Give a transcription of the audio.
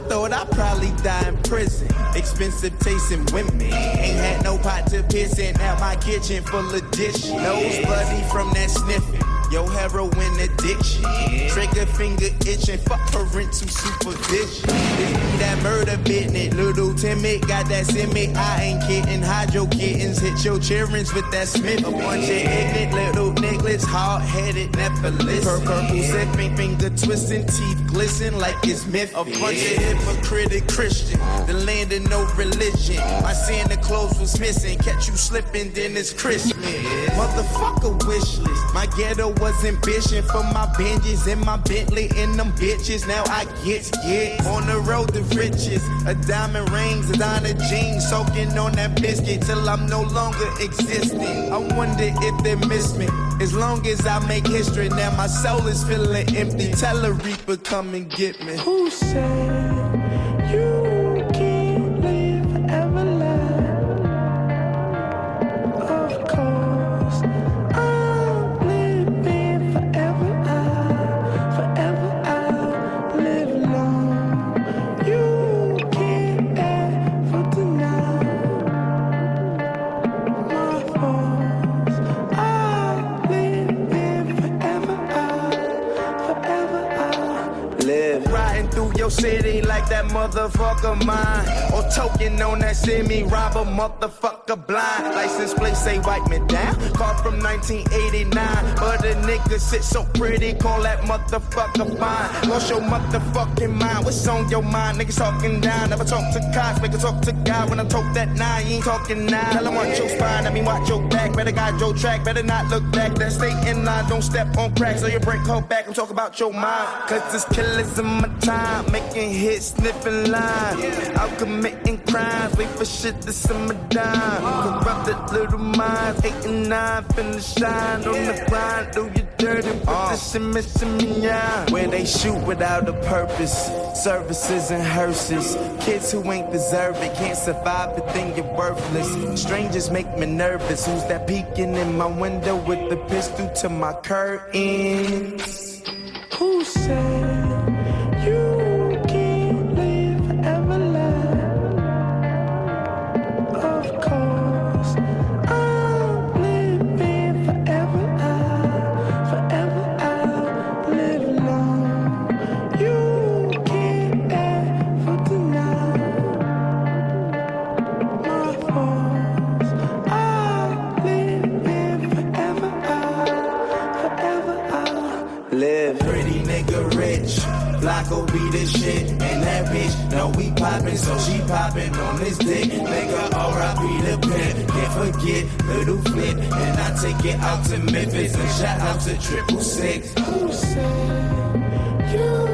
thought I'd probably die in prison. Expensive taste in women. Ain't had no pot to piss in. Now my kitchen full of dishes. Nose bloody from that sniffing. Yo, heroin addiction. Trigger finger itching. Fuck parental supervision. This be that murder business. Little timid, got that simic. I ain't kidding. Hide your kittens. Hit your children's with that Smith. A bunch of ignorant little niggas. Hard-headed, never listen. Purple sipping, finger twisting, teeth glisten like it's myth. A bunch of hypocritic Christian. The land of no religion. My Santa Claus was missing. Catch you slipping, then it's Christmas. Motherfucker wish list. My ghetto was ambition for my Benjis and my Bentley and them bitches. Now I get on the road to riches. A diamond rings, a designer jeans, soaking on that biscuit till I'm no longer existing. I wonder if they miss me. As long as I make history, now my soul is feeling empty. Tell a reaper, come and get me. Who said you can't live forever? Of course, I'm living forever. I'll live long. You can't ever deny my faults. I'll live forever. I'll live. Riding through your city like that motherfucker mine. Or token on that semi, rob a motherfucker blind. License plate say wipe me down. Car from 1989. But a nigga sit so pretty, call that motherfucker fine. Lost your motherfucking mind. What's on your mind? Niggas talking down. Never talk to cops, make a talk to God. When I talk that nine, you ain't talking now. Tell him watch your spine, I mean watch your back. Better guide your track, better not look back. That stay in line, don't step on cracks. So you break her back, I'm talking about your mind. Cause this killers in my time, making hits, sniffing lines. Out committing crimes, wait for shit to simmer down. Corrupted little minds, 8 and 9, finna shine on the grind. Do you dirty with the shimmy, yeah. Where they shoot without a purpose, services and hearses. Kids who ain't deserve it, can't survive it, then you're worthless. Strangers make me nervous, who's that peeking in my window with the pistol to my curtains? Who said you can't live forever? Of course, I'm living forever. I'll live long. You can't ever deny my faults. I'll live forever. I'll live. Pretty nigga rich, Flocko be the shit, and that bitch know we poppin', so she poppin' on this dick. Nigga, R.I.P. the pimp, can't forget Little Flip, and I take it out to Memphis and shout out to 666. Who said you